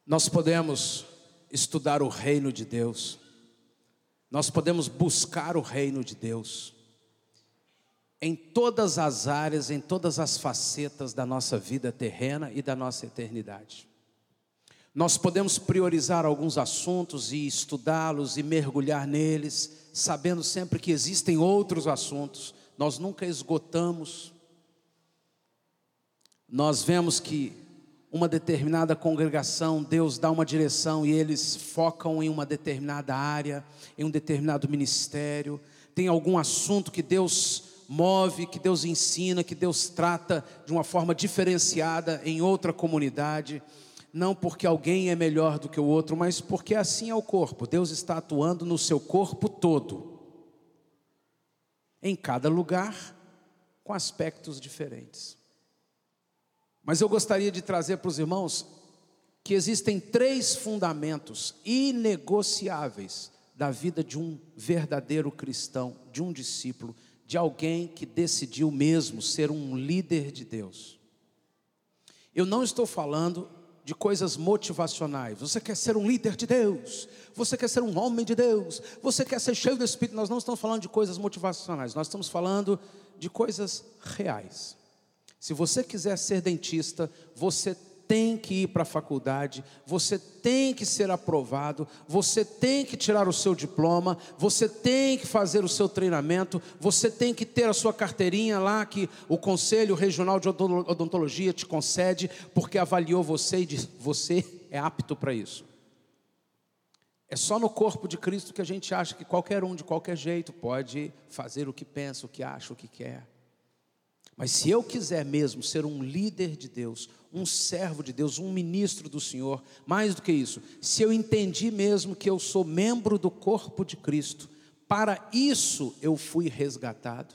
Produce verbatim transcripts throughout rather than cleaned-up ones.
Nós podemos estudar o reino de Deus, nós podemos buscar o reino de Deus em todas as áreas, em todas as facetas da nossa vida terrena e da nossa eternidade. Nós podemos priorizar alguns assuntos e estudá-los e mergulhar neles, sabendo sempre que existem outros assuntos. Nós nunca esgotamos. Nós vemos que uma determinada congregação, Deus dá uma direção e eles focam em uma determinada área, em um determinado ministério. Tem algum assunto que Deus move, que Deus ensina, que Deus trata de uma forma diferenciada em outra comunidade. Não porque alguém é melhor do que o outro, mas porque assim é o corpo. Deus está atuando no seu corpo todo, em cada lugar, com aspectos diferentes. Mas eu gostaria de trazer para os irmãos que existem três fundamentos inegociáveis da vida de um verdadeiro cristão, de um discípulo, de alguém que decidiu mesmo ser um líder de Deus. Eu não estou falando de coisas motivacionais. Você quer ser um líder de Deus, você quer ser um homem de Deus, você quer ser cheio do Espírito. Nós não estamos falando de coisas motivacionais, nós estamos falando de coisas reais. Se você quiser ser dentista, você tem que ir para a faculdade, você tem que ser aprovado, você tem que tirar o seu diploma, você tem que fazer o seu treinamento, você tem que ter a sua carteirinha lá que o Conselho Regional de Odontologia te concede, porque avaliou você e diz, você é apto para isso. É só no corpo de Cristo que a gente acha que qualquer um, de qualquer jeito, pode fazer o que pensa, o que acha, o que quer. Mas se eu quiser mesmo ser um líder de Deus, um servo de Deus, um ministro do Senhor, mais do que isso, se eu entendi mesmo que eu sou membro do corpo de Cristo, para isso eu fui resgatado.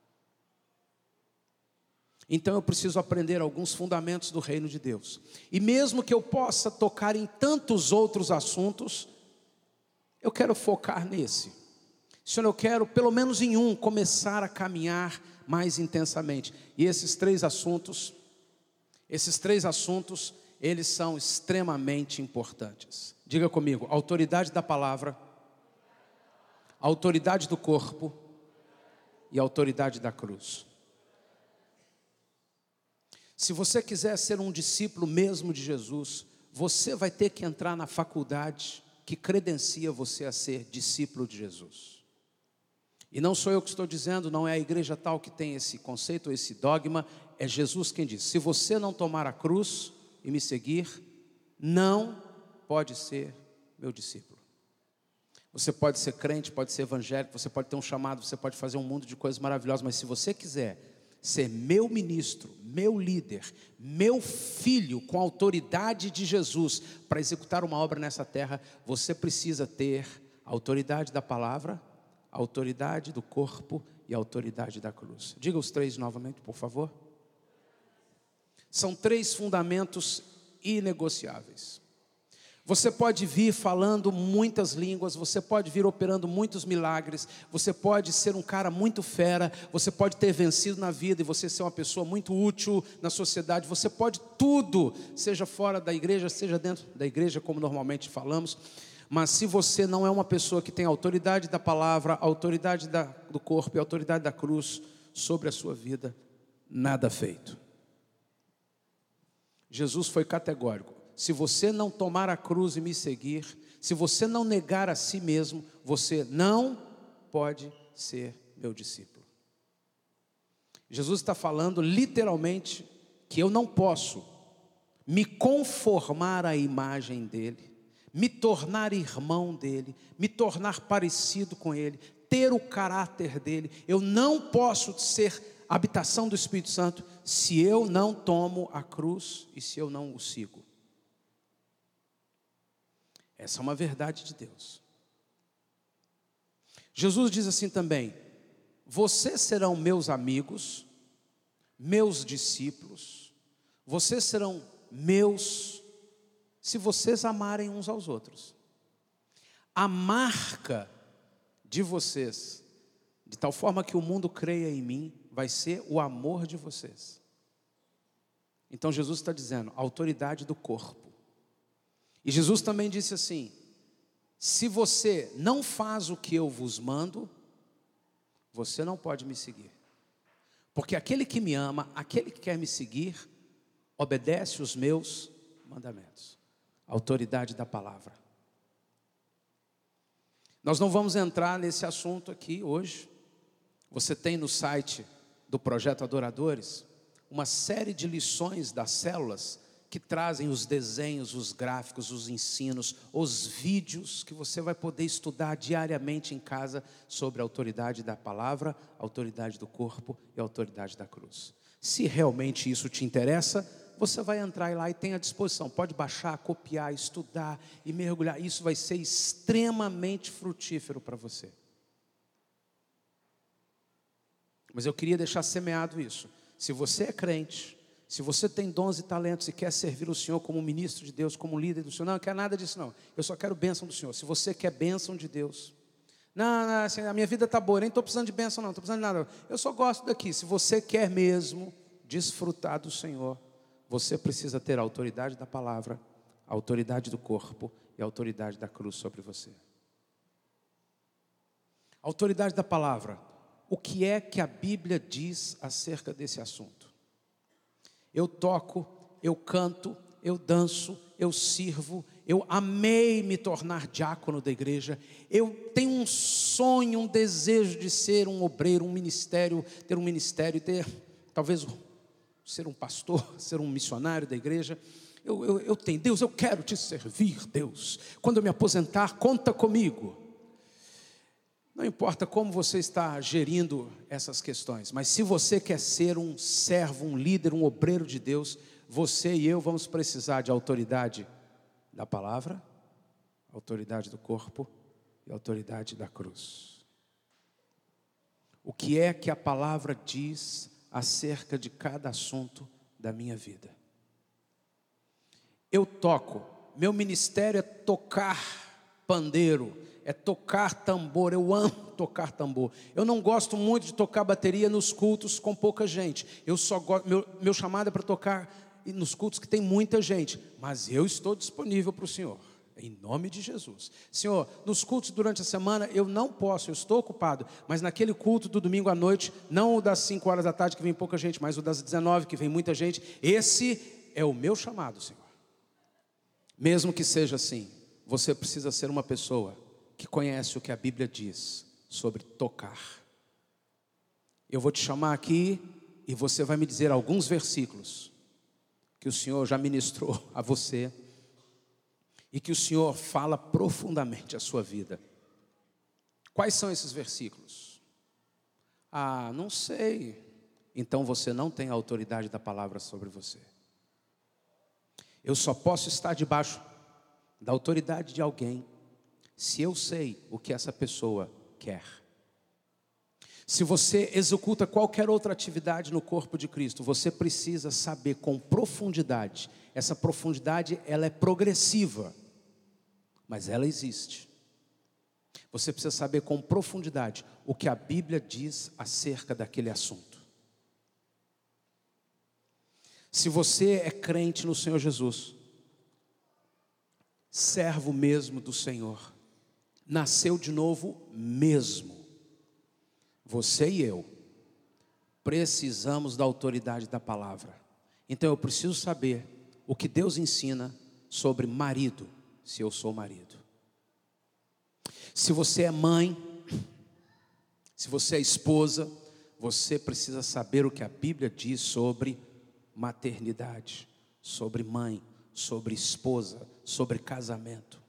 Então eu preciso aprender alguns fundamentos do reino de Deus. E mesmo que eu possa tocar em tantos outros assuntos, eu quero focar nesse. Senhor, eu quero pelo menos em um começar a caminhar mais intensamente. E esses três assuntos, esses três assuntos, eles são extremamente importantes. Diga comigo: autoridade da palavra, autoridade do corpo e autoridade da cruz. Se você quiser ser um discípulo mesmo de Jesus, você vai ter que entrar na faculdade que credencia você a ser discípulo de Jesus. E não sou eu que estou dizendo, não é a igreja tal que tem esse conceito, esse dogma, é Jesus quem diz: se você não tomar a cruz e me seguir, não pode ser meu discípulo. Você pode ser crente, pode ser evangélico, você pode ter um chamado, você pode fazer um mundo de coisas maravilhosas, mas se você quiser ser meu ministro, meu líder, meu filho com a autoridade de Jesus para executar uma obra nessa terra, você precisa ter a autoridade da palavra, a autoridade do corpo e a autoridade da cruz. Diga os três novamente, por favor. São três fundamentos inegociáveis. Você pode vir falando muitas línguas, você pode vir operando muitos milagres, você pode ser um cara muito fera, você pode ter vencido na vida e você ser uma pessoa muito útil na sociedade, você pode tudo, seja fora da igreja, seja dentro da igreja, como normalmente falamos. Mas se você não é uma pessoa que tem a autoridade da palavra, a autoridade da, do corpo e a autoridade da cruz sobre a sua vida, nada feito. Jesus foi categórico: se você não tomar a cruz e me seguir, se você não negar a si mesmo, você não pode ser meu discípulo. Jesus está falando literalmente que eu não posso me conformar à imagem dele, me tornar irmão dele, me tornar parecido com ele, ter o caráter dele. Eu não posso ser habitação do Espírito Santo se eu não tomo a cruz e se eu não o sigo. Essa é uma verdade de Deus. Jesus diz assim também: vocês serão meus amigos, meus discípulos, vocês serão meus se vocês amarem uns aos outros. A marca de vocês, de tal forma que o mundo creia em mim, vai ser o amor de vocês. Então Jesus está dizendo, a autoridade do corpo. E Jesus também disse assim: se você não faz o que eu vos mando, você não pode me seguir. Porque aquele que me ama, aquele que quer me seguir, obedece os meus mandamentos. Autoridade da palavra. Nós não vamos entrar nesse assunto aqui hoje. Você tem no site do Projeto Adoradores uma série de lições das células que trazem os desenhos, os gráficos, os ensinos, os vídeos que você vai poder estudar diariamente em casa sobre a autoridade da palavra, a autoridade do corpo e a autoridade da cruz. Se realmente isso te interessa, você vai entrar lá e tem à disposição. Pode baixar, copiar, estudar e mergulhar. Isso vai ser extremamente frutífero para você. Mas eu queria deixar semeado isso. Se você é crente, se você tem dons e talentos e quer servir o Senhor como ministro de Deus, como líder do Senhor, não, não quero nada disso não. Eu só quero bênção do Senhor. Se você quer bênção de Deus, não, não assim, a minha vida está boa, eu nem estou precisando de bênção não, não estou precisando de nada. Eu só gosto daqui. Se você quer mesmo desfrutar do Senhor, você precisa ter a autoridade da palavra, a autoridade do corpo e a autoridade da cruz sobre você. A autoridade da palavra. O que é que a Bíblia diz acerca desse assunto? Eu toco, eu canto, eu danço, eu sirvo, eu amei me tornar diácono da igreja, eu tenho um sonho, um desejo de ser um obreiro, um ministério, ter um ministério, ter talvez ser um pastor, ser um missionário da igreja. Eu, eu, eu tenho, Deus, eu quero te servir, Deus. Quando eu me aposentar, conta comigo. Não importa como você está gerindo essas questões, mas se você quer ser um servo, um líder, um obreiro de Deus, você e eu vamos precisar de autoridade da palavra, autoridade do corpo e autoridade da cruz. O que é que a palavra diz acerca de cada assunto da minha vida? Eu toco, meu ministério é tocar pandeiro, é tocar tambor, eu amo tocar tambor. Eu não gosto muito de tocar bateria nos cultos com pouca gente. Eu só gosto, meu, meu chamado é para tocar nos cultos que tem muita gente. Mas eu estou disponível para o Senhor, em nome de Jesus. Senhor, nos cultos durante a semana eu não posso, eu estou ocupado. Mas naquele culto do domingo à noite, não o das cinco horas da tarde que vem pouca gente, mas o das dezenove que vem muita gente, esse é o meu chamado, Senhor. Mesmo que seja assim, você precisa ser uma pessoa que conhece o que a Bíblia diz sobre tocar. Eu vou te chamar aqui e você vai me dizer alguns versículos que o Senhor já ministrou a você e que o Senhor fala profundamente a sua vida. Quais são esses versículos? Ah, não sei. Então você não tem a autoridade da palavra sobre você. Eu só posso estar debaixo da autoridade de alguém se eu sei o que essa pessoa quer. Se você executa qualquer outra atividade no corpo de Cristo, você precisa saber com profundidade. Essa profundidade, ela é progressiva, mas ela existe. Você precisa saber com profundidade o que a Bíblia diz acerca daquele assunto. Se você é crente no Senhor Jesus, servo mesmo do Senhor, nasceu de novo mesmo, você e eu precisamos da autoridade da palavra. Então eu preciso saber o que Deus ensina sobre marido, se eu sou marido. Se você é mãe, se você é esposa, você precisa saber o que a Bíblia diz sobre maternidade, sobre mãe, sobre esposa, sobre casamento.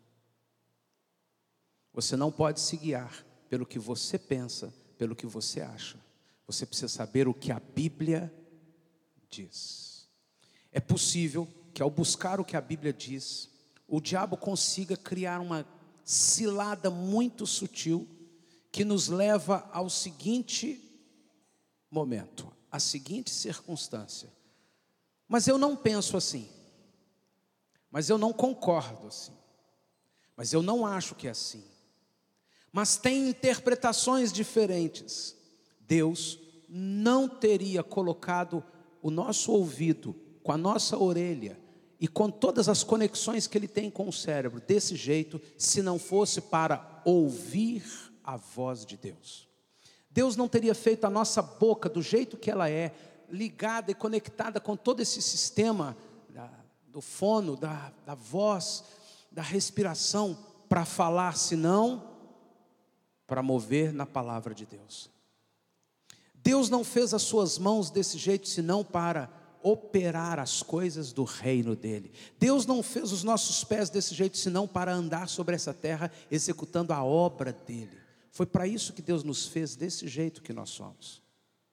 Você não pode se guiar pelo que você pensa, pelo que você acha. Você precisa saber o que a Bíblia diz. É possível que ao buscar o que a Bíblia diz, o diabo consiga criar uma cilada muito sutil que nos leva ao seguinte momento, à seguinte circunstância. Mas eu não penso assim. Mas eu não concordo assim. Mas eu não acho que é assim. Mas tem interpretações diferentes. Deus não teria colocado o nosso ouvido com a nossa orelha e com todas as conexões que ele tem com o cérebro, desse jeito, se não fosse para ouvir a voz de Deus. Deus não teria feito a nossa boca do jeito que ela é, ligada e conectada com todo esse sistema da, do fono, da, da voz, da respiração, para falar, senão para mover na palavra de Deus. Deus não fez as suas mãos desse jeito, senão para operar as coisas do reino dele. Deus não fez os nossos pés desse jeito, senão para andar sobre essa terra, executando a obra dele. Foi para isso que Deus nos fez desse jeito que nós somos.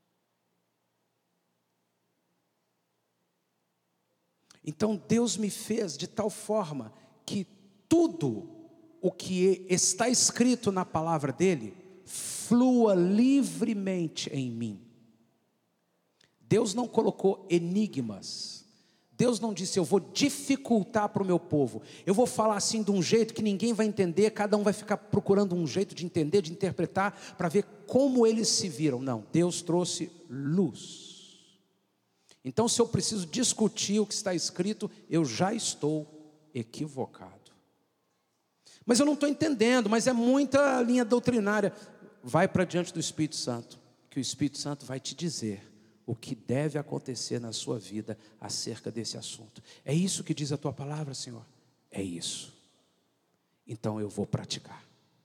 Então Deus me fez de tal forma que tudo o que está escrito na palavra dele flua livremente em mim. Deus não colocou enigmas. Deus não disse: eu vou dificultar para o meu povo, eu vou falar assim de um jeito que ninguém vai entender, cada um vai ficar procurando um jeito de entender, de interpretar, para ver como eles se viram. Não, Deus trouxe luz. Então, se eu preciso discutir o que está escrito, eu já estou equivocado. Mas eu não estou entendendo, mas é muita linha doutrinária. Vai para diante do Espírito Santo, que o Espírito Santo vai te dizer o que deve acontecer na sua vida acerca desse assunto. É isso que diz a tua palavra, Senhor? É isso. Então eu vou praticar.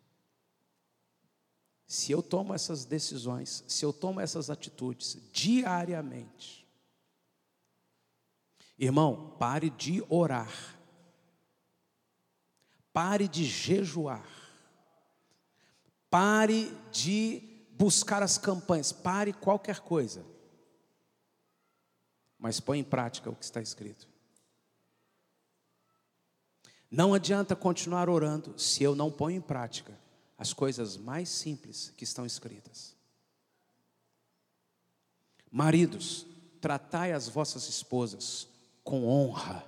Se eu tomo essas decisões, se eu tomo essas atitudes diariamente, irmão, pare de orar, pare de jejuar, pare de buscar as campanhas, pare qualquer coisa, mas põe em prática o que está escrito. Não adianta continuar orando se eu não ponho em prática as coisas mais simples que estão escritas. Maridos, tratai as vossas esposas com honra,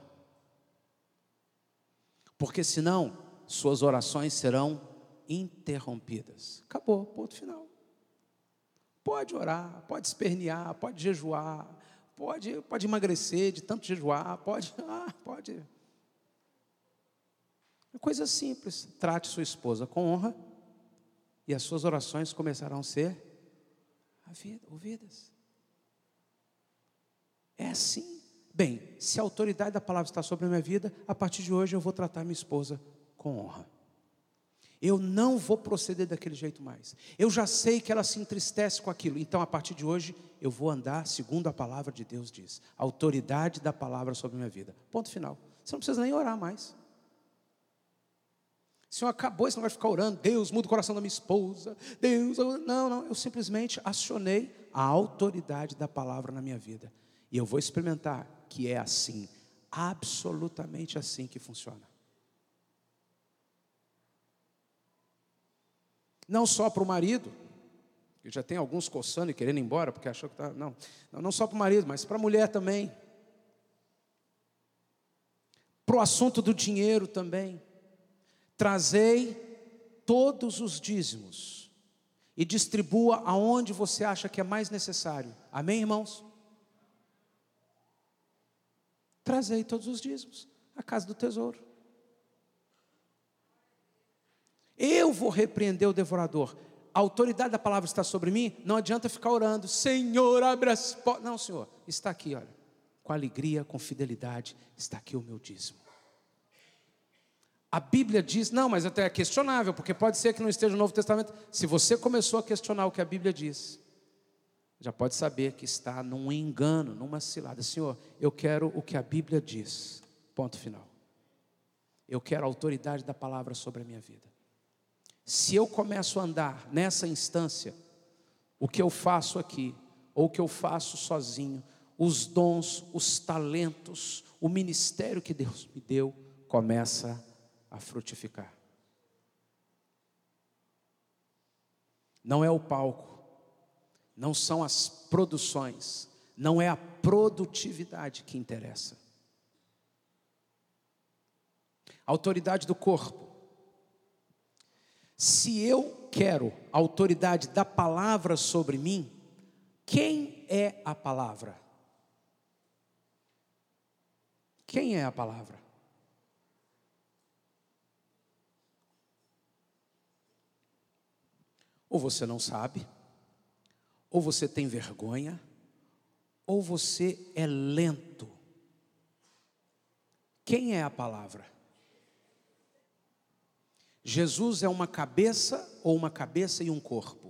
porque senão suas orações serão interrompidas. Acabou, ponto final. Pode orar, pode espernear, pode jejuar, pode, pode emagrecer de tanto jejuar, pode, ah, pode. É coisa simples. Trate sua esposa com honra e as suas orações começarão a ser ouvidas. É assim. Bem, se a autoridade da palavra está sobre a minha vida, a partir de hoje eu vou tratar minha esposa com honra. Eu não vou proceder daquele jeito mais. Eu já sei que ela se entristece com aquilo. Então, a partir de hoje, eu vou andar segundo a palavra de Deus diz. A autoridade da palavra sobre a minha vida. Ponto final. Você não precisa nem orar mais. O Senhor acabou, você não vai ficar orando. Deus, muda o coração da minha esposa. Deus, eu... não, não. Eu simplesmente acionei a autoridade da palavra na minha vida. E eu vou experimentar que é assim, absolutamente assim que funciona. Não só para o marido, que já tem alguns coçando e querendo ir embora, porque achou que está... Não, não, não só para o marido, mas para a mulher também. Para o assunto do dinheiro também. Trazei todos os dízimos e distribua aonde você acha que é mais necessário. Amém, irmãos? Trazei todos os dízimos à casa do tesouro. Eu vou repreender o devorador. A autoridade da palavra está sobre mim. Não adianta ficar orando: Senhor, abre as portas. Não, Senhor, está aqui, olha. Com alegria, com fidelidade, está aqui o meu dízimo. A Bíblia diz, não, mas até é questionável, porque pode ser que não esteja no Novo Testamento. Se você começou a questionar o que a Bíblia diz, já pode saber que está num engano, numa cilada. Senhor, eu quero o que a Bíblia diz. Ponto final. Eu quero a autoridade da palavra sobre a minha vida. Se eu começo a andar nessa instância, o que eu faço aqui, ou o que eu faço sozinho, os dons, os talentos, o ministério que Deus me deu, começa a frutificar. Não é o palco, não são as produções, não é a produtividade que interessa. A autoridade do corpo. Se eu quero a autoridade da palavra sobre mim, quem é a palavra? Quem é a palavra? Ou você não sabe, ou você tem vergonha, ou você é lento. Quem é a palavra? Jesus é uma cabeça ou uma cabeça e um corpo?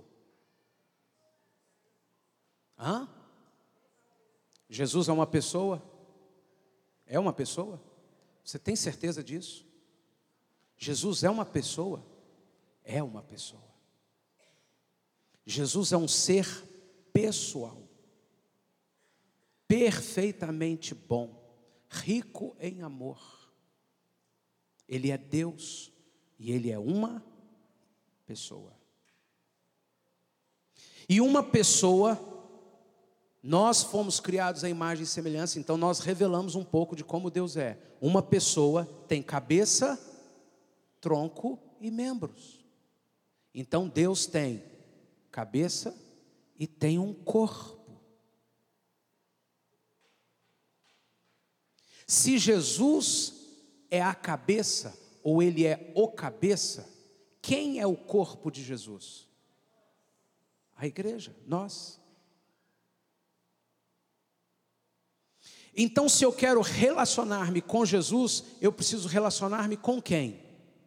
Hã? Jesus é uma pessoa? É uma pessoa? Você tem certeza disso? Jesus é uma pessoa? É uma pessoa. Jesus é um ser pessoal, perfeitamente bom, rico em amor. Ele é Deus e Ele é uma pessoa. E uma pessoa, nós fomos criados à imagem e semelhança, então nós revelamos um pouco de como Deus é. Uma pessoa tem cabeça, tronco e membros. Então Deus tem cabeça e tem um corpo. Se Jesus é a cabeça, ou Ele é o cabeça, quem é o corpo de Jesus? A igreja, nós. Então, se eu quero relacionar-me com Jesus, eu preciso relacionar-me com quem?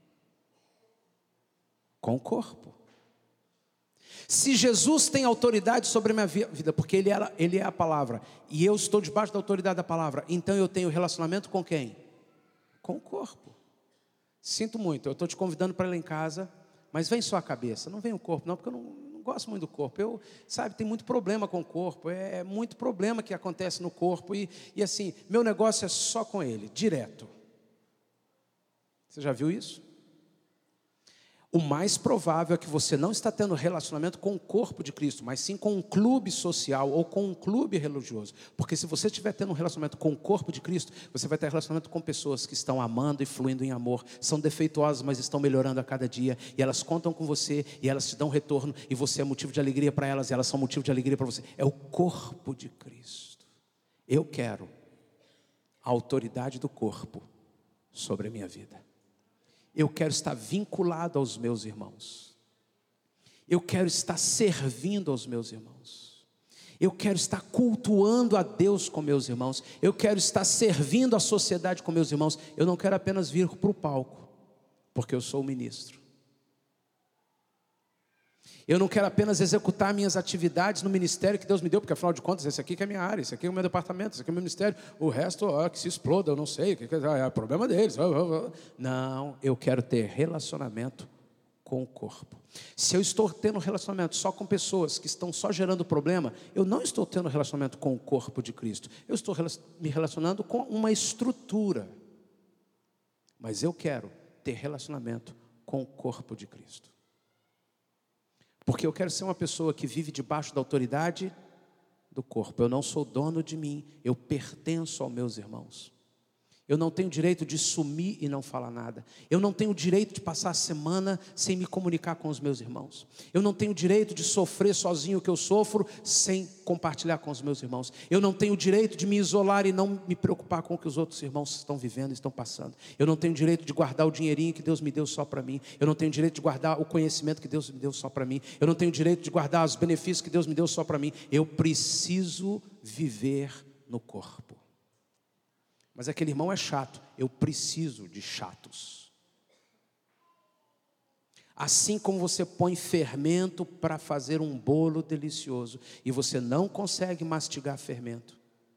Com o corpo. Se Jesus tem autoridade sobre a minha vida, porque ele, era, ele é a palavra, e eu estou debaixo da autoridade da palavra, então eu tenho relacionamento com quem? Com o corpo. Sinto muito, eu estou te convidando para ir lá em casa, mas vem só a cabeça, não vem o corpo não, porque eu não, não gosto muito do corpo. Eu, sabe, tem muito problema com o corpo, é, é muito problema que acontece no corpo, e, e assim, meu negócio é só com ele, direto. Você já viu isso? O mais provável é que você não está tendo relacionamento com o corpo de Cristo, mas sim com um clube social ou com um clube religioso. Porque se você estiver tendo um relacionamento com o corpo de Cristo, você vai ter relacionamento com pessoas que estão amando e fluindo em amor, são defeituosas, mas estão melhorando a cada dia, e elas contam com você, e elas te dão retorno, e você é motivo de alegria para elas, e elas são motivo de alegria para você. É o corpo de Cristo. Eu quero a autoridade do corpo sobre a minha vida. Eu quero estar vinculado aos meus irmãos. Eu quero estar servindo aos meus irmãos. Eu quero estar cultuando a Deus com meus irmãos. Eu quero estar servindo a sociedade com meus irmãos. Eu não quero apenas vir para o palco, porque eu sou o ministro. Eu não quero apenas executar minhas atividades no ministério que Deus me deu, porque afinal de contas, esse aqui que é a minha área, esse aqui é o meu departamento, esse aqui é o meu ministério, o resto, ó, que se exploda, eu não sei, que, que, é o problema deles. Não, eu quero ter relacionamento com o corpo. Se eu estou tendo relacionamento só com pessoas que estão só gerando problema, eu não estou tendo relacionamento com o corpo de Cristo, eu estou me relacionando com uma estrutura, mas eu quero ter relacionamento com o corpo de Cristo. Porque eu quero ser uma pessoa que vive debaixo da autoridade do corpo. Eu não sou dono de mim, eu pertenço aos meus irmãos. Eu não tenho direito de sumir e não falar nada. Eu não tenho direito de passar a semana sem me comunicar com os meus irmãos. Eu não tenho direito de sofrer sozinho o que eu sofro sem compartilhar com os meus irmãos. Eu não tenho direito de me isolar e não me preocupar com o que os outros irmãos estão vivendo e estão passando. Eu não tenho direito de guardar o dinheirinho que Deus me deu só para mim. Eu não tenho direito de guardar o conhecimento que Deus me deu só para mim. Eu não tenho direito de guardar os benefícios que Deus me deu só para mim. Eu preciso viver no corpo. Mas aquele irmão é chato, eu preciso de chatos. Assim como você põe fermento para fazer um bolo delicioso e você não consegue mastigar fermento,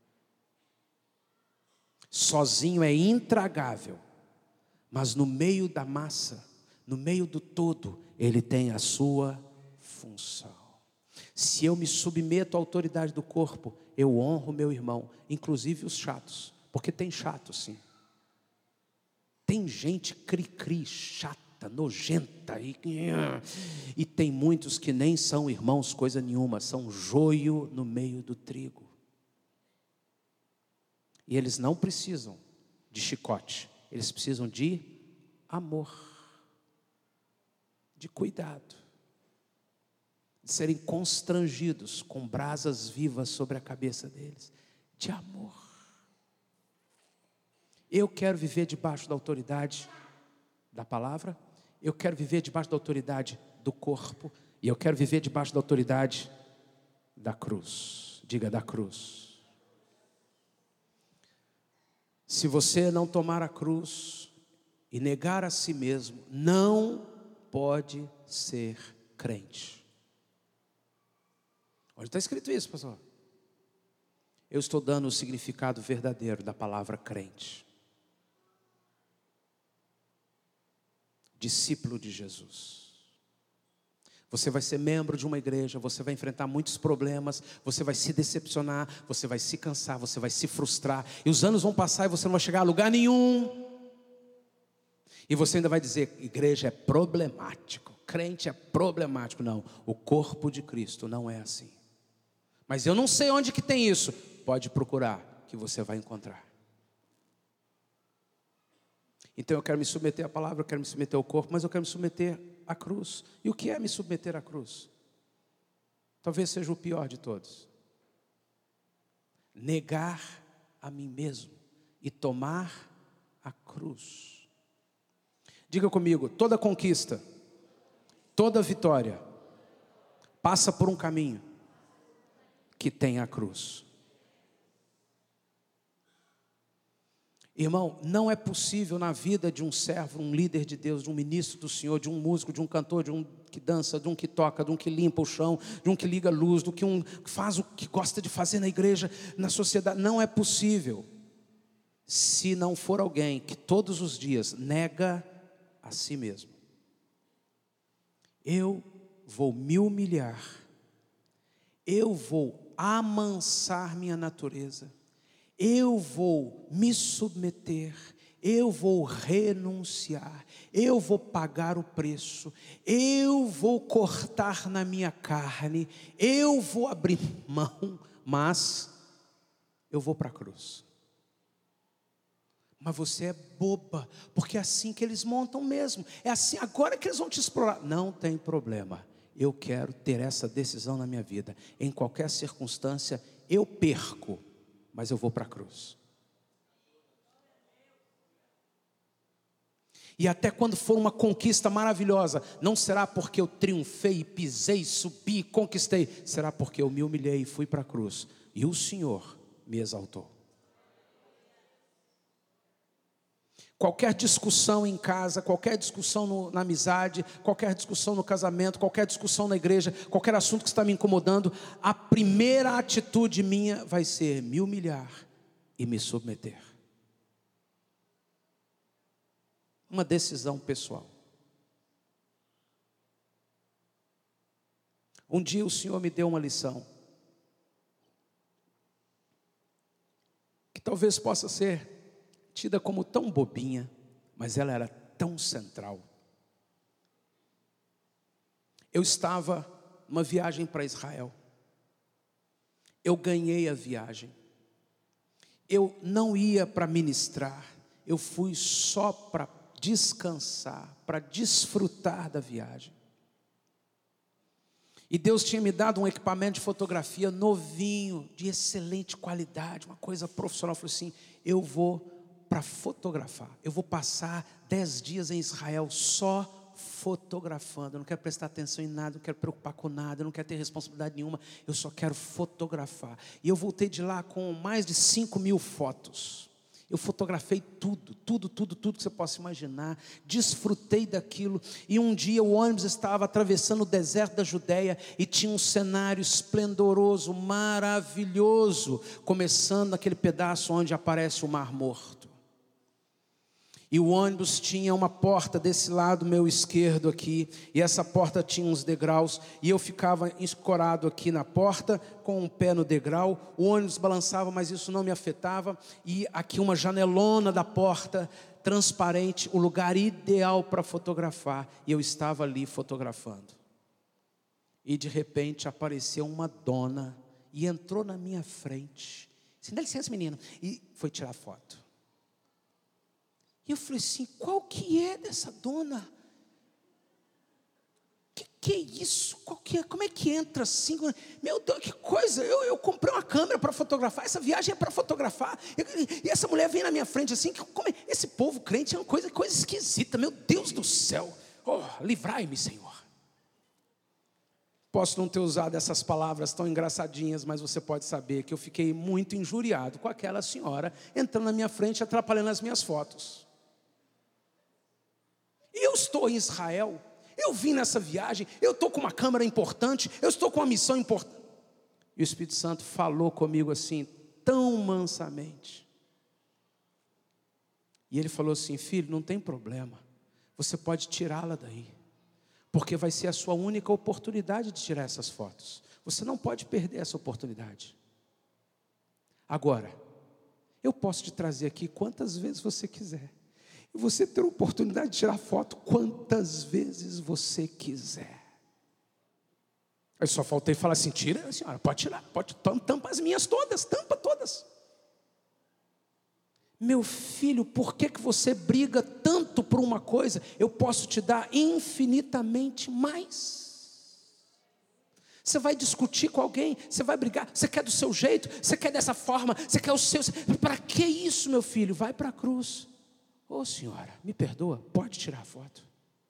sozinho é intragável, mas no meio da massa, no meio do todo, ele tem a sua função. Se eu me submeto à autoridade do corpo, eu honro meu irmão, inclusive os chatos. Porque tem chato, sim. Tem gente cri-cri, chata, nojenta. E, e tem muitos que nem são irmãos, coisa nenhuma. São joio no meio do trigo. E eles não precisam de chicote. Eles precisam de amor. De cuidado. De serem constrangidos com brasas vivas sobre a cabeça deles. De amor. Eu quero viver debaixo da autoridade da palavra, eu quero viver debaixo da autoridade do corpo, e eu quero viver debaixo da autoridade da cruz. Diga, da cruz. Se você não tomar a cruz e negar a si mesmo, não pode ser crente. Onde está escrito isso, pastor? Eu estou dando o significado verdadeiro da palavra crente. Discípulo de Jesus. Você vai ser membro de uma igreja, você vai enfrentar muitos problemas, você vai se decepcionar, você vai se cansar, você vai se frustrar, e os anos vão passar e você não vai chegar a lugar nenhum. E você ainda vai dizer, igreja é problemático, crente é problemático. Não, o corpo de Cristo não é assim. Mas eu não sei onde que tem isso. Pode procurar, que você vai encontrar. Então eu quero me submeter à palavra, eu quero me submeter ao corpo, mas eu quero me submeter à cruz. E o que é me submeter à cruz? Talvez seja o pior de todos. Negar a mim mesmo e tomar a cruz. Diga comigo, toda conquista, toda vitória passa por um caminho que tem a cruz. Irmão, não é possível na vida de um servo, um líder de Deus, de um ministro do Senhor, de um músico, de um cantor, de um que dança, de um que toca, de um que limpa o chão, de um que liga a luz, do que um que faz o que gosta de fazer na igreja, na sociedade. Não é possível se não for alguém que todos os dias nega a si mesmo. Eu vou me humilhar, eu vou amansar minha natureza, eu vou me submeter, eu vou renunciar, eu vou pagar o preço, eu vou cortar na minha carne, eu vou abrir mão, mas eu vou para a cruz. Mas você é boba, porque é assim que eles montam mesmo, é assim, agora que eles vão te explorar. Não tem problema, eu quero ter essa decisão na minha vida, em qualquer circunstância eu perco, mas eu vou para a cruz. E até quando for uma conquista maravilhosa, não será porque eu triunfei, pisei, subi, conquistei, será porque eu me humilhei e fui para a cruz, e o Senhor me exaltou. Qualquer discussão em casa, qualquer discussão no, na amizade, qualquer discussão no casamento, qualquer discussão na igreja, qualquer assunto que está me incomodando, a primeira atitude minha vai ser me humilhar e me submeter. Uma decisão pessoal. Um dia o Senhor me deu uma lição, que talvez possa ser tida como tão bobinha, mas ela era tão central. Eu estava numa viagem para Israel. Eu ganhei a viagem. Eu não ia para ministrar, eu fui só para descansar, para desfrutar da viagem. E Deus tinha me dado um equipamento de fotografia novinho, de excelente qualidade, uma coisa profissional. Eu falei assim, eu vou para fotografar, eu vou passar dez dias em Israel só fotografando. Eu não quero prestar atenção em nada, não quero preocupar com nada, eu não quero ter responsabilidade nenhuma, eu só quero fotografar. E eu voltei de lá com mais de cinco mil fotos. Eu fotografei tudo, tudo, tudo, tudo que você possa imaginar, desfrutei daquilo. E um dia o ônibus estava atravessando o deserto da Judéia e tinha um cenário esplendoroso, maravilhoso, começando naquele pedaço onde aparece o Mar Morto. E o ônibus tinha uma porta desse lado meu esquerdo aqui, e essa porta tinha uns degraus, e eu ficava escorado aqui na porta, com um pé no degrau. O ônibus balançava, mas isso não me afetava, e aqui uma janelona da porta, transparente, o lugar ideal para fotografar, e eu estava ali fotografando. E de repente apareceu uma dona, e entrou na minha frente, assim, dá licença menino, e foi tirar foto. E eu falei assim, qual que é dessa dona? Que que é isso? Qual que é? Como é que entra assim? Meu Deus, que coisa, eu, eu comprei uma câmera para fotografar, essa viagem é para fotografar, e, e essa mulher vem na minha frente assim, como é? Esse povo crente é uma coisa, coisa esquisita, meu Deus do céu, oh, livrai-me, Senhor. Posso não ter usado essas palavras tão engraçadinhas, mas você pode saber que eu fiquei muito injuriado com aquela senhora entrando na minha frente, atrapalhando as minhas fotos. E eu estou em Israel, eu vim nessa viagem, eu estou com uma câmera importante, eu estou com uma missão importante. E o Espírito Santo falou comigo assim, tão mansamente. E ele falou assim, filho, não tem problema, você pode tirá-la daí. Porque vai ser a sua única oportunidade de tirar essas fotos. Você não pode perder essa oportunidade. Agora, eu posso te trazer aqui quantas vezes você quiser. E você ter a oportunidade de tirar foto quantas vezes você quiser. Eu só faltei falar assim, tira, senhora, pode tirar, pode, tampa as minhas todas, tampa todas. Meu filho, por que que você briga tanto por uma coisa? Eu posso te dar infinitamente mais. Você vai discutir com alguém, você vai brigar, você quer do seu jeito, você quer dessa forma, você quer o seu... Para que isso, meu filho? Vai para a cruz. Ô oh, senhora, me perdoa, pode tirar a foto.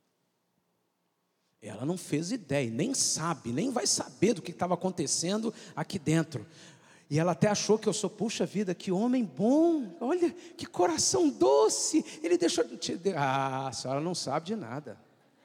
Ela não fez ideia, nem sabe, nem vai saber do que estava acontecendo aqui dentro. E ela até achou que eu sou, puxa vida, que homem bom, olha, que coração doce. Ele deixou de te... Ah, a senhora não sabe de nada.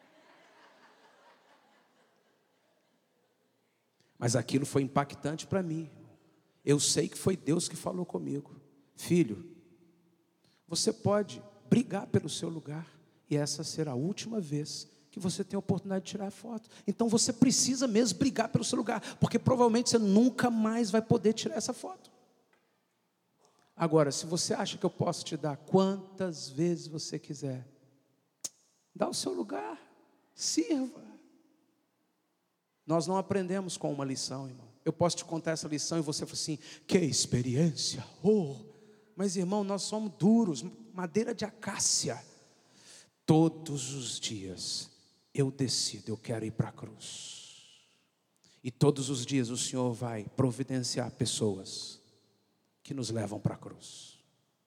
Mas aquilo foi impactante para mim. Eu sei que foi Deus que falou comigo. Filho, você pode brigar pelo seu lugar, e essa será a última vez que você tem a oportunidade de tirar a foto. Então você precisa mesmo brigar pelo seu lugar, porque provavelmente você nunca mais vai poder tirar essa foto. Agora, se você acha que eu posso te dar quantas vezes você quiser, dá o seu lugar, sirva. Nós não aprendemos com uma lição, irmão. Eu posso te contar essa lição e você fala assim, que experiência, oh, mas irmão, nós somos duros, madeira de acácia. Todos os dias eu decido, eu quero ir para a cruz. E todos os dias o Senhor vai providenciar pessoas que nos levam para a cruz.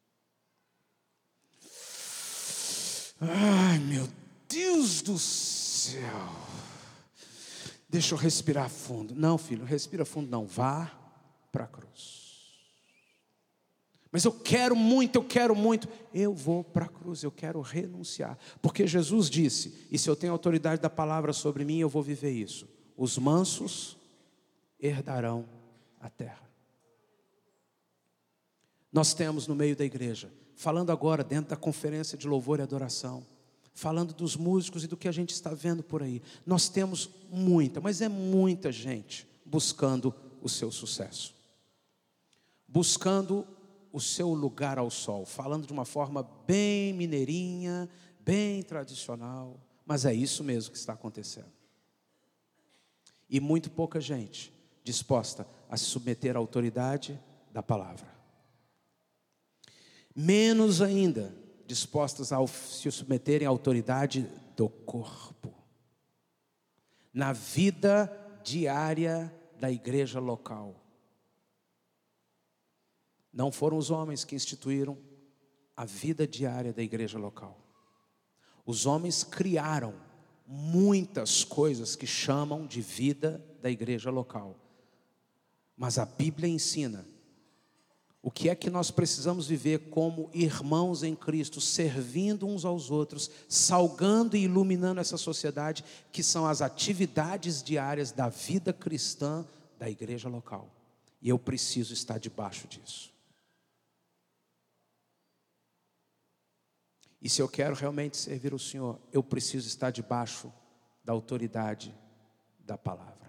Ai, meu Deus do céu. Deixa eu respirar fundo. Não, filho, respira fundo não. Vá para a cruz. Mas eu quero muito, eu quero muito. Eu vou para a cruz, eu quero renunciar. Porque Jesus disse, e se eu tenho autoridade da palavra sobre mim, eu vou viver isso. Os mansos herdarão a terra. Nós temos no meio da igreja, falando agora dentro da conferência de louvor e adoração, falando dos músicos e do que a gente está vendo por aí. Nós temos muita, mas é muita gente buscando o seu sucesso. Buscando o seu lugar ao sol, falando de uma forma bem mineirinha, bem tradicional, mas é isso mesmo que está acontecendo. E muito pouca gente disposta a se submeter à autoridade da palavra. Menos ainda dispostas a se submeterem à autoridade do corpo. Na vida diária da igreja local. Não foram os homens que instituíram a vida diária da igreja local. Os homens criaram muitas coisas que chamam de vida da igreja local. Mas a Bíblia ensina o que é que nós precisamos viver como irmãos em Cristo, servindo uns aos outros, salgando e iluminando essa sociedade, que são as atividades diárias da vida cristã da igreja local. E eu preciso estar debaixo disso. E se eu quero realmente servir o Senhor, eu preciso estar debaixo da autoridade da palavra.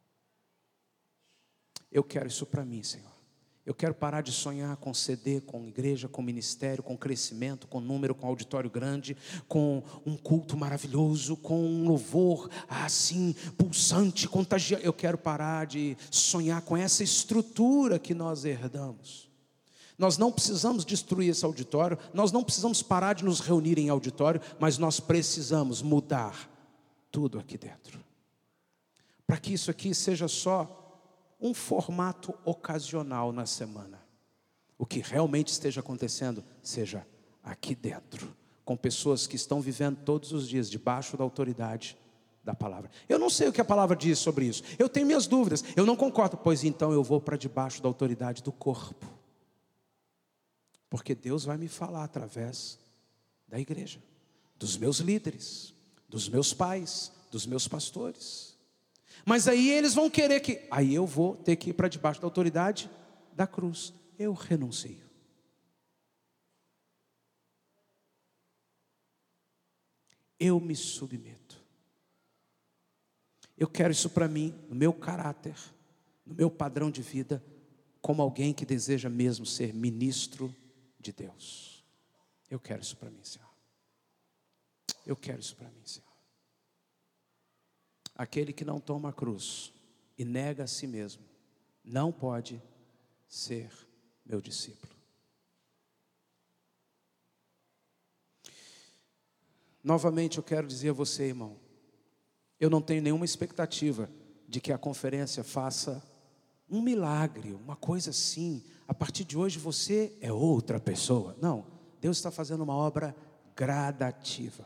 Eu quero isso para mim, Senhor. Eu quero parar de sonhar com C D, com igreja, com ministério, com crescimento, com número, com auditório grande, com um culto maravilhoso, com um louvor assim, pulsante, contagiante. Eu quero parar de sonhar com essa estrutura que nós herdamos. Nós não precisamos destruir esse auditório, nós não precisamos parar de nos reunir em auditório, mas nós precisamos mudar tudo aqui dentro. para que isso aqui seja só um formato ocasional na semana. O que realmente esteja acontecendo seja aqui dentro, com pessoas que estão vivendo todos os dias debaixo da autoridade da palavra. Eu não sei o que a palavra diz sobre isso, eu tenho minhas dúvidas, eu não concordo, pois então eu vou para debaixo da autoridade do corpo, porque Deus vai me falar através da igreja, dos meus líderes, dos meus pais, dos meus pastores. Mas aí eles vão querer que, aí eu vou ter que ir para debaixo da autoridade da cruz. Eu renuncio. Eu me submeto. Eu quero isso para mim, no meu caráter, no meu padrão de vida, como alguém que deseja mesmo ser ministro de Deus. Eu quero isso para mim, Senhor. Eu quero isso para mim, Senhor. Aquele que não toma a cruz e nega a si mesmo, não pode ser meu discípulo. Novamente eu quero dizer a você, irmão, eu não tenho nenhuma expectativa de que a conferência faça um milagre, uma coisa assim. A partir de hoje você é outra pessoa. Não, Deus está fazendo uma obra gradativa.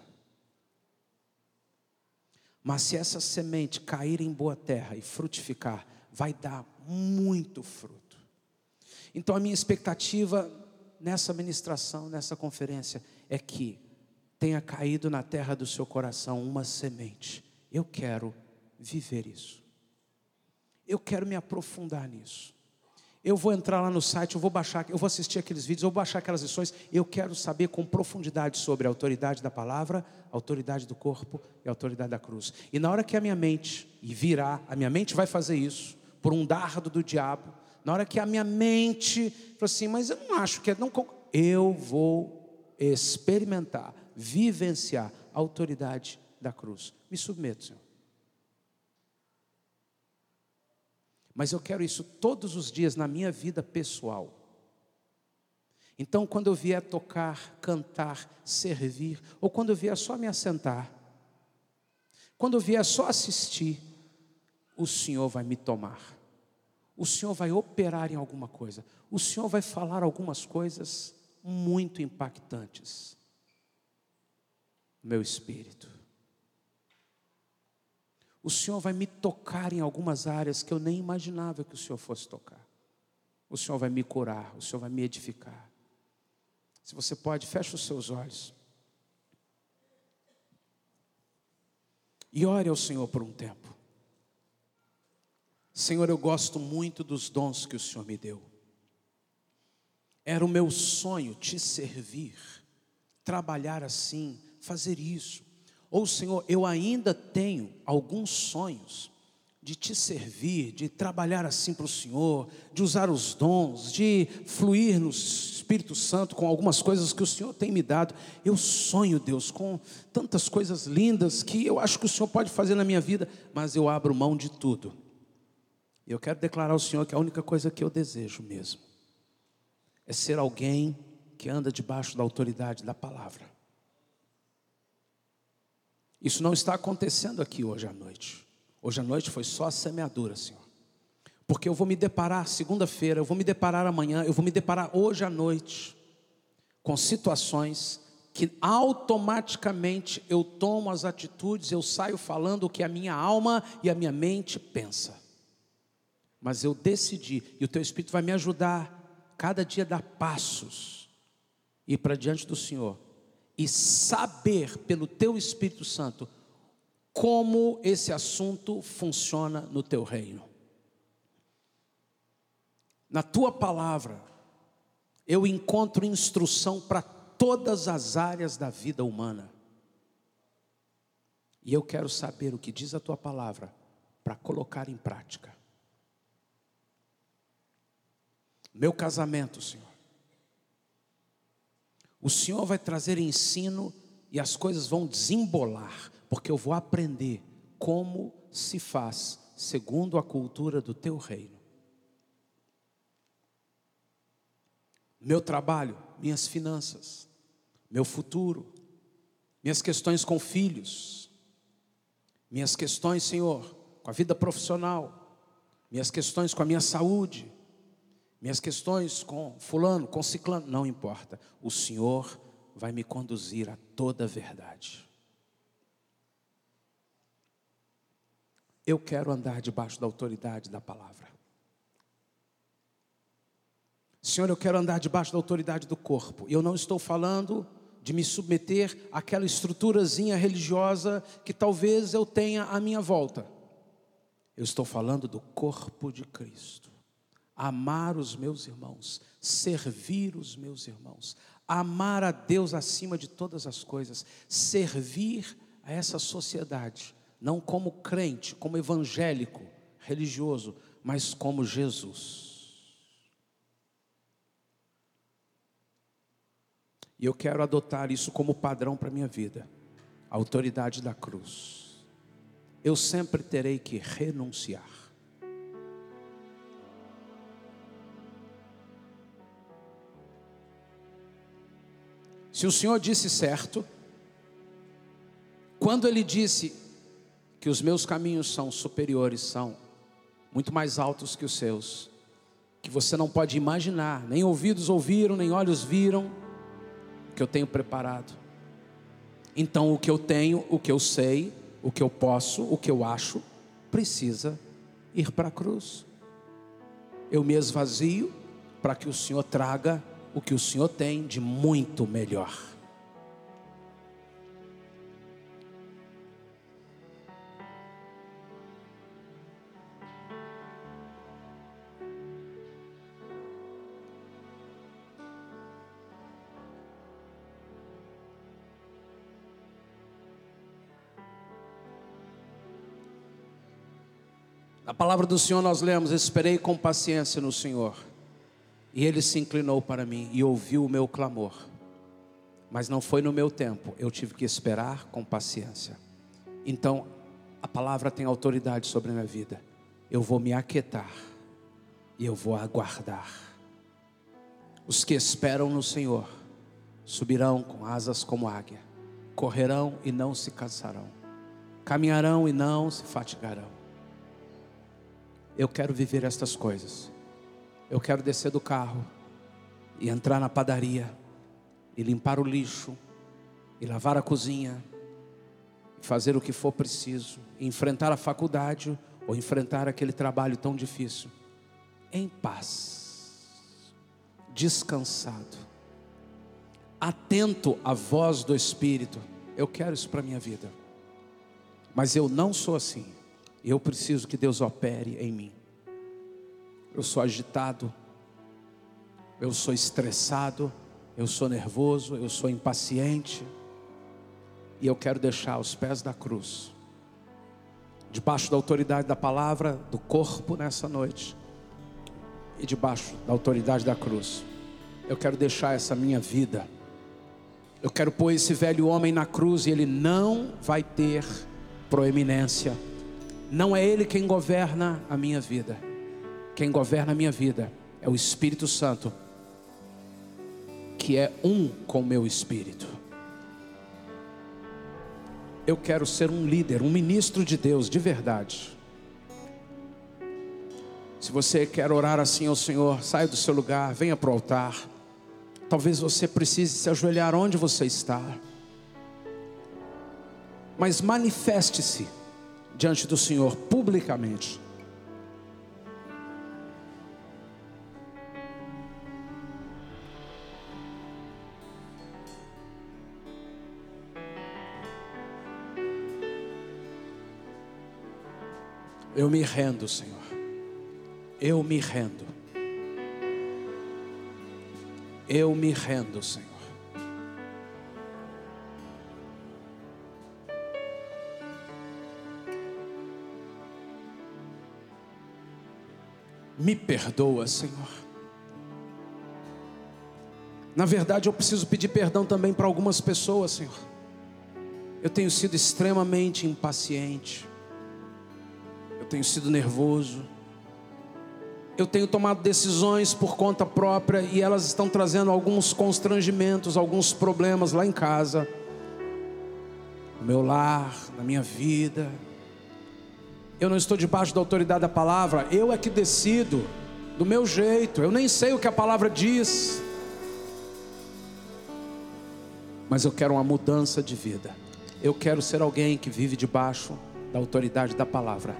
Mas se essa semente cair em boa terra e frutificar, vai dar muito fruto. Então a minha expectativa nessa ministração, nessa conferência, é que tenha caído na terra do seu coração uma semente. Eu quero viver isso. Eu quero me aprofundar nisso. Eu vou entrar lá no site, eu vou baixar, eu vou assistir aqueles vídeos, eu vou baixar aquelas lições. Eu quero saber com profundidade sobre a autoridade da palavra, a autoridade do corpo e a autoridade da cruz. E na hora que a minha mente, e virá, a minha mente vai fazer isso, por um dardo do diabo. Na hora que a minha mente fala assim, mas eu não acho que é, não, eu vou experimentar, vivenciar a autoridade da cruz. Me submeto, Senhor. Mas eu quero isso todos os dias na minha vida pessoal. Então quando eu vier tocar, cantar, servir, ou quando eu vier só me assentar, quando eu vier só assistir, o Senhor vai me tomar. O Senhor vai operar em alguma coisa. O Senhor vai falar algumas coisas muito impactantes no meu espírito. O Senhor vai me tocar em algumas áreas que eu nem imaginava que o Senhor fosse tocar. O Senhor vai me curar, o Senhor vai me edificar. Se você pode, feche os seus olhos. E ore ao Senhor por um tempo. Senhor, eu gosto muito dos dons que o Senhor me deu. Era o meu sonho te servir, trabalhar assim, fazer isso. Ou Senhor, eu ainda tenho alguns sonhos de te servir, de trabalhar assim para o Senhor, de usar os dons, de fluir no Espírito Santo com algumas coisas que o Senhor tem me dado. Eu sonho, Deus, com tantas coisas lindas que eu acho que o Senhor pode fazer na minha vida, mas eu abro mão de tudo. Eu quero declarar ao Senhor que a única coisa que eu desejo mesmo é ser alguém que anda debaixo da autoridade da palavra. Isso não está acontecendo aqui hoje à noite. Hoje à noite foi só a semeadura, Senhor. Porque eu vou me deparar segunda-feira, eu vou me deparar amanhã, eu vou me deparar hoje à noite com situações que automaticamente eu tomo as atitudes, eu saio falando o que a minha alma e a minha mente pensa. Mas eu decidi, e o Teu Espírito vai me ajudar cada dia a dar passos, ir para diante do Senhor e saber pelo Teu Espírito Santo como esse assunto funciona no Teu reino. Na Tua palavra eu encontro instrução para todas as áreas da vida humana. E eu quero saber o que diz a Tua palavra para colocar em prática. Meu casamento, Senhor. O Senhor vai trazer ensino e as coisas vão desembolar, porque eu vou aprender como se faz segundo a cultura do Teu reino. Meu trabalho, minhas finanças, meu futuro, minhas questões com filhos, minhas questões, Senhor, com a vida profissional, minhas questões com a minha saúde, minhas questões com fulano, com ciclano, não importa. O Senhor vai me conduzir a toda a verdade. Eu quero andar debaixo da autoridade da palavra. Senhor, eu quero andar debaixo da autoridade do corpo. E eu não estou falando de me submeter àquela estruturazinha religiosa que talvez eu tenha à minha volta. Eu estou falando do corpo de Cristo. Amar os meus irmãos, servir os meus irmãos, amar a Deus acima de todas as coisas, servir a essa sociedade, não como crente, como evangélico, religioso, mas como Jesus. E eu quero adotar isso como padrão para a minha vida, a autoridade da cruz. Eu sempre terei que renunciar. Se o Senhor disse certo, quando Ele disse que os meus caminhos são superiores, são muito mais altos que os seus, que você não pode imaginar, nem ouvidos ouviram, nem olhos viram, o que eu tenho preparado. Então o que eu tenho, o que eu sei, o que eu posso, o que eu acho, precisa ir para a cruz. Eu me esvazio para que o Senhor traga o que o Senhor tem de muito melhor. Na palavra do Senhor nós lemos: esperei com paciência no Senhor, e Ele se inclinou para mim e ouviu o meu clamor. Mas não foi no meu tempo, eu tive que esperar com paciência. Então a palavra tem autoridade sobre a minha vida. Eu vou me aquietar e eu vou aguardar. Os que esperam no Senhor subirão com asas como águia, correrão e não se cansarão, caminharão e não se fatigarão. Eu quero viver estas coisas. Eu quero descer do carro e entrar na padaria e limpar o lixo e lavar a cozinha e fazer o que for preciso, e enfrentar a faculdade ou enfrentar aquele trabalho tão difícil em paz, descansado, atento à voz do Espírito. Eu quero isso para a minha vida, mas eu não sou assim. Eu preciso que Deus opere em mim. Eu sou agitado, eu sou estressado, eu sou nervoso, eu sou impaciente. E eu quero deixar aos pés da cruz, debaixo da autoridade da palavra, do corpo nessa noite, e debaixo da autoridade da cruz, eu quero deixar essa minha vida. Eu quero pôr esse velho homem na cruz, e ele não vai ter proeminência. Não é Ele quem governa a minha vida. Quem governa a minha vida é o Espírito Santo, que é um com o meu espírito. Eu quero ser um líder, um ministro de Deus de verdade. Se você quer orar assim ao Senhor, saia do seu lugar, venha para o altar. Talvez você precise se ajoelhar onde você está, mas manifeste-se diante do Senhor publicamente. Eu me rendo, Senhor. Eu me rendo. Eu me rendo, Senhor. Me perdoa, Senhor. Na verdade, eu preciso pedir perdão também para algumas pessoas, Senhor. Eu tenho sido extremamente impaciente. Eu tenho sido nervoso. Eu tenho tomado decisões por conta própria e elas estão trazendo alguns constrangimentos, alguns problemas lá em casa, no meu lar, na minha vida. Eu não estou debaixo da autoridade da palavra. Eu é que decido, do meu jeito. Eu nem sei o que a palavra diz. Mas eu quero uma mudança de vida. Eu quero ser alguém que vive debaixo da autoridade da palavra.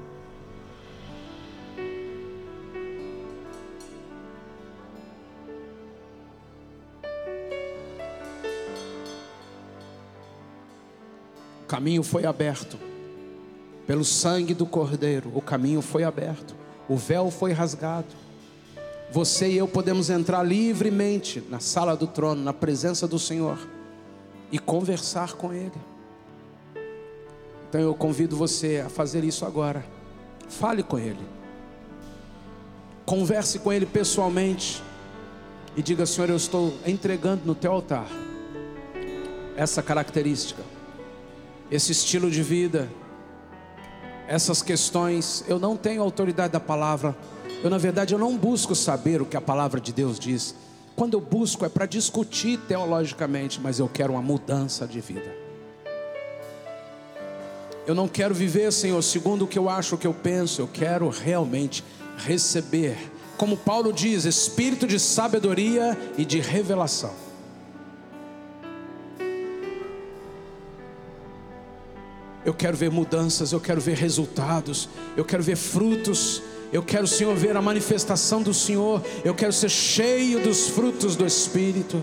O caminho foi aberto. Pelo sangue do Cordeiro, o caminho foi aberto. O véu foi rasgado. Você e eu podemos entrar livremente na sala do trono, na presença do Senhor, e conversar com Ele. Então eu convido você a fazer isso agora. Fale com Ele. Converse com Ele pessoalmente. E diga: Senhor, eu estou entregando no Teu altar essa característica, esse estilo de vida, essas questões. Eu não tenho autoridade da palavra. Eu, na verdade, eu não busco saber o que a palavra de Deus diz. Quando eu busco é para discutir teologicamente, mas eu quero uma mudança de vida. Eu não quero viver, Senhor, segundo o que eu acho, o que eu penso. Eu quero realmente receber, como Paulo diz, espírito de sabedoria e de revelação. Eu quero ver mudanças, eu quero ver resultados, eu quero ver frutos. Eu quero, Senhor, ver a manifestação do Senhor. Eu quero ser cheio dos frutos do Espírito.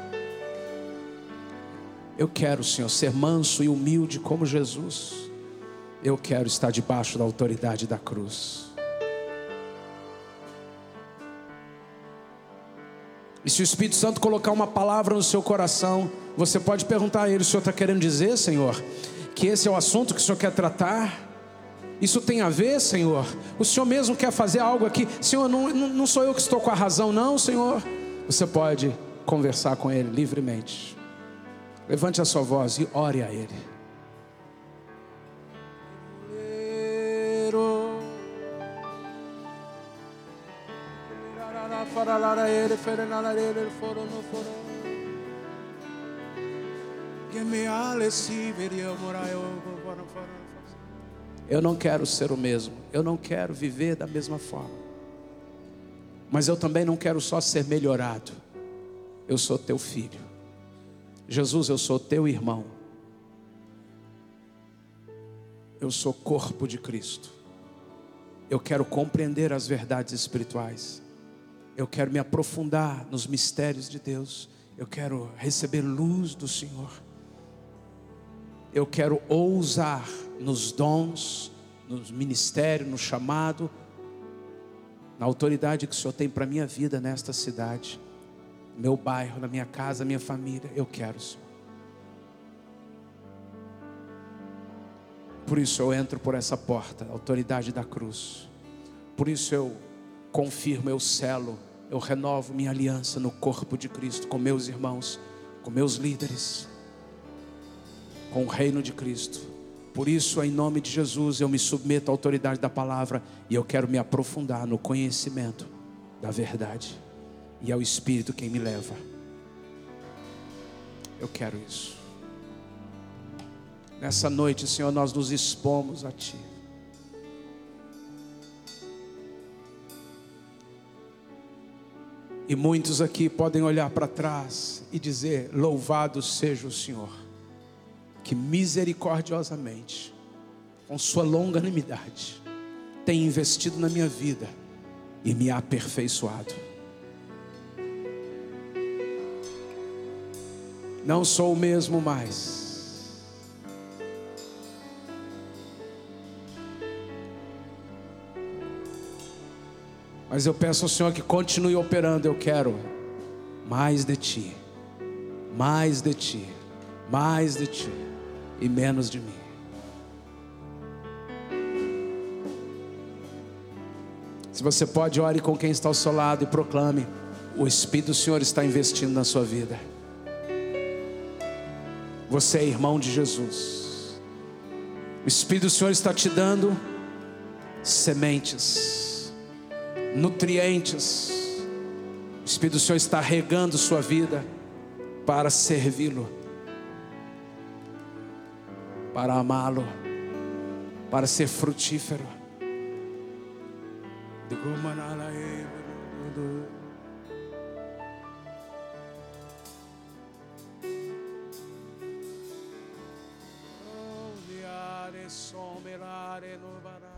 Eu quero, Senhor, ser manso e humilde como Jesus. Eu quero estar debaixo da autoridade da cruz. E se o Espírito Santo colocar uma palavra no seu coração, você pode perguntar a Ele: o Senhor está querendo dizer, Senhor, que esse é o assunto que o Senhor quer tratar? Isso tem a ver, Senhor? O Senhor mesmo quer fazer algo aqui? Senhor, não, não sou eu que estou com a razão, não, Senhor. Você pode conversar com Ele livremente. Levante a sua voz e ore a Ele. Eu não quero ser o mesmo. Eu não quero viver da mesma forma. Mas eu também não quero só ser melhorado. Eu sou teu filho. Jesus, eu sou teu irmão. Eu sou corpo de Cristo. Eu quero compreender as verdades espirituais. Eu quero me aprofundar nos mistérios de Deus. Eu quero receber luz do Senhor. Eu quero ousar nos dons, no ministério, no chamado, na autoridade que o Senhor tem para a minha vida nesta cidade, no meu bairro, na minha casa, na minha família. Eu quero, Senhor. Por isso eu entro por essa porta, a autoridade da cruz. Por isso eu confirmo, eu selo, eu renovo minha aliança no corpo de Cristo, com meus irmãos, com meus líderes, com o reino de Cristo. Por isso, em nome de Jesus, eu me submeto à autoridade da palavra e eu quero me aprofundar no conhecimento da verdade. E é o Espírito quem me leva. Eu quero isso. Nessa noite, Senhor, nós nos expomos a Ti. E muitos aqui podem olhar para trás e dizer: louvado seja o Senhor, que misericordiosamente, com sua longanimidade, tem investido na minha vida e me aperfeiçoado. Não sou o mesmo mais. Mas eu peço ao Senhor que continue operando. Eu quero mais de Ti, mais de Ti, mais de Ti e menos de mim. Se você pode, ore com quem está ao seu lado e proclame: o Espírito do Senhor está investindo na sua vida. Você é irmão de Jesus. O Espírito do Senhor está te dando sementes, nutrientes. O Espírito do Senhor está regando sua vida para servi-lo, para amá-lo, para ser frutífero. Oh,